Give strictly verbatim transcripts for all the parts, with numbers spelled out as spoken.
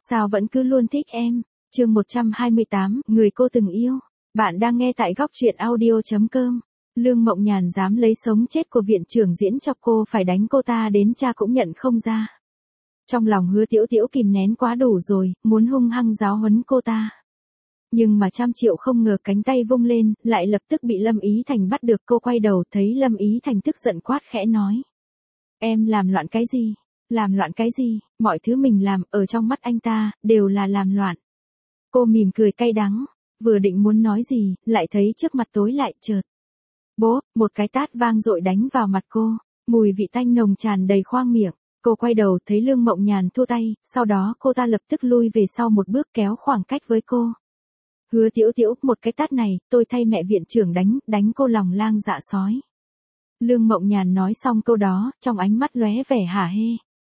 Sao vẫn cứ luôn thích em? Chương một trăm hai mươi tám, người cô từng yêu. Bạn đang nghe tại góc truyện audio chấm com. Lương Mộng Nhàn dám lấy sống chết của viện trưởng diễn cho cô phải đánh cô ta đến cha cũng nhận không ra. Trong lòng Hứa Tiểu Tiểu kìm nén quá đủ rồi, muốn hung hăng giáo huấn cô ta. Nhưng mà trăm triệu không ngờ cánh tay vung lên, lại lập tức bị Lâm Ý Thành bắt được. Cô quay đầu thấy Lâm Ý Thành tức giận quát khẽ nói. Em làm loạn cái gì? Làm loạn cái gì? Mọi thứ mình làm, ở trong mắt anh ta, đều là làm loạn. Cô mỉm cười cay đắng, vừa định muốn nói gì, lại thấy trước mặt tối lại chợt. Bố, một cái tát vang dội đánh vào mặt cô, mùi vị tanh nồng tràn đầy khoang miệng. Cô quay đầu thấy Lương Mộng Nhàn thua tay, sau đó cô ta lập tức lui về sau một bước kéo khoảng cách với cô. Hứa Tiểu Tiểu, một cái tát này, tôi thay mẹ viện trưởng đánh, đánh cô lòng lang dạ sói. Lương Mộng Nhàn nói xong câu đó, trong ánh mắt lóe vẻ hả hê.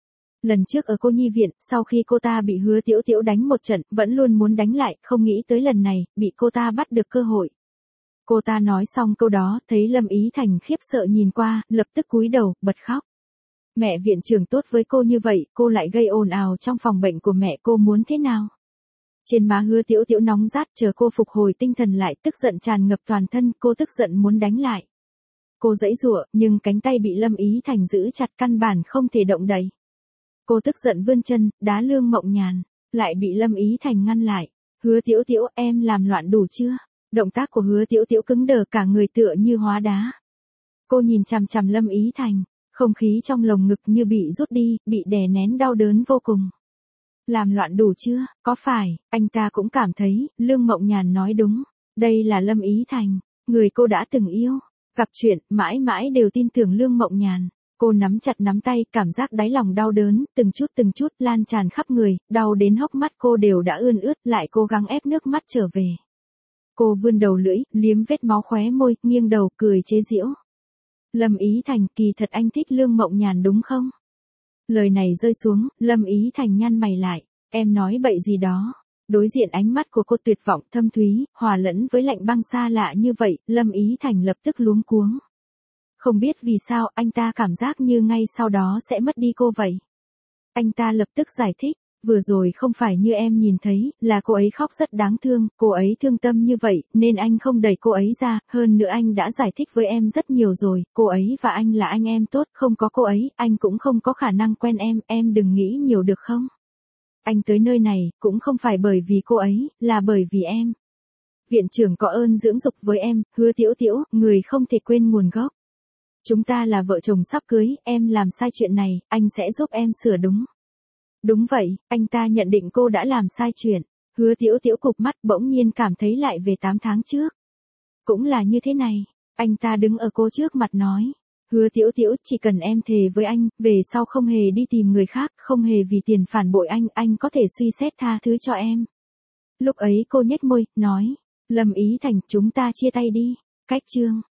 Lần trước ở cô nhi viện, sau khi cô ta bị Hứa Tiểu Tiểu đánh một trận, vẫn luôn muốn đánh lại, không nghĩ tới lần này, bị cô ta bắt được cơ hội. Cô ta nói xong câu đó, thấy Lâm Ý Thành khiếp sợ nhìn qua, lập tức cúi đầu, bật khóc. Mẹ viện trưởng tốt với cô như vậy, cô lại gây ồn ào trong phòng bệnh của mẹ, cô muốn thế nào? Trên má Hứa Tiểu Tiểu nóng rát, chờ cô phục hồi tinh thần lại, tức giận tràn ngập toàn thân, cô tức giận muốn đánh lại. Cô giãy giụa, nhưng cánh tay bị Lâm Ý Thành giữ chặt, căn bản không thể động đậy. Cô tức giận vươn chân, đá Lương Mộng Nhàn, lại bị Lâm Ý Thành ngăn lại. Hứa Tiểu Tiểu, em làm loạn đủ chưa? Động tác của Hứa Tiểu Tiểu cứng đờ, cả người tựa như hóa đá. Cô nhìn chằm chằm Lâm Ý Thành, không khí trong lồng ngực như bị rút đi, bị đè nén đau đớn vô cùng. Làm loạn đủ chưa? Có phải, anh ta cũng cảm thấy, Lương Mộng Nhàn nói đúng. Đây là Lâm Ý Thành, người cô đã từng yêu. Gặp chuyện, mãi mãi đều tin tưởng Lương Mộng Nhàn. Cô nắm chặt nắm tay, cảm giác đáy lòng đau đớn, từng chút từng chút lan tràn khắp người, đau đến hốc mắt cô đều đã ươn ướt, lại cố gắng ép nước mắt trở về. Cô vươn đầu lưỡi, liếm vết máu khóe môi, nghiêng đầu, cười chế giễu. Lâm Ý Thành, kỳ thật anh thích Lương Mộng Nhàn đúng không? Lời này rơi xuống, Lâm Ý Thành nhăn mày lại, em nói bậy gì đó. Đối diện ánh mắt của cô tuyệt vọng thâm thúy, hòa lẫn với lạnh băng xa lạ như vậy, Lâm Ý Thành lập tức luống cuống. Không biết vì sao anh ta cảm giác như ngay sau đó sẽ mất đi cô vậy. Anh ta lập tức giải thích, vừa rồi không phải như em nhìn thấy, là cô ấy khóc rất đáng thương, cô ấy thương tâm như vậy, nên anh không đẩy cô ấy ra, hơn nữa anh đã giải thích với em rất nhiều rồi, cô ấy và anh là anh em tốt, không có cô ấy, anh cũng không có khả năng quen em, em đừng nghĩ nhiều được không? Anh tới nơi này, cũng không phải bởi vì cô ấy, là bởi vì em. Viện trưởng có ơn dưỡng dục với em, Hứa Tiểu Tiểu, người không thể quên nguồn gốc. Chúng ta là vợ chồng sắp cưới, em làm sai chuyện này, anh sẽ giúp em sửa đúng. Đúng vậy, anh ta nhận định cô đã làm sai chuyện. Hứa Tiểu Tiểu cụp mắt, bỗng nhiên cảm thấy lại về tám tháng trước. Cũng là như thế này, anh ta đứng ở cô trước mặt nói. Hứa Tiểu Tiểu, chỉ cần em thề với anh, về sau không hề đi tìm người khác, không hề vì tiền phản bội anh, anh có thể suy xét tha thứ cho em. Lúc ấy cô nhếch môi, nói. Lâm Ý Thành, chúng ta chia tay đi. Cách chương.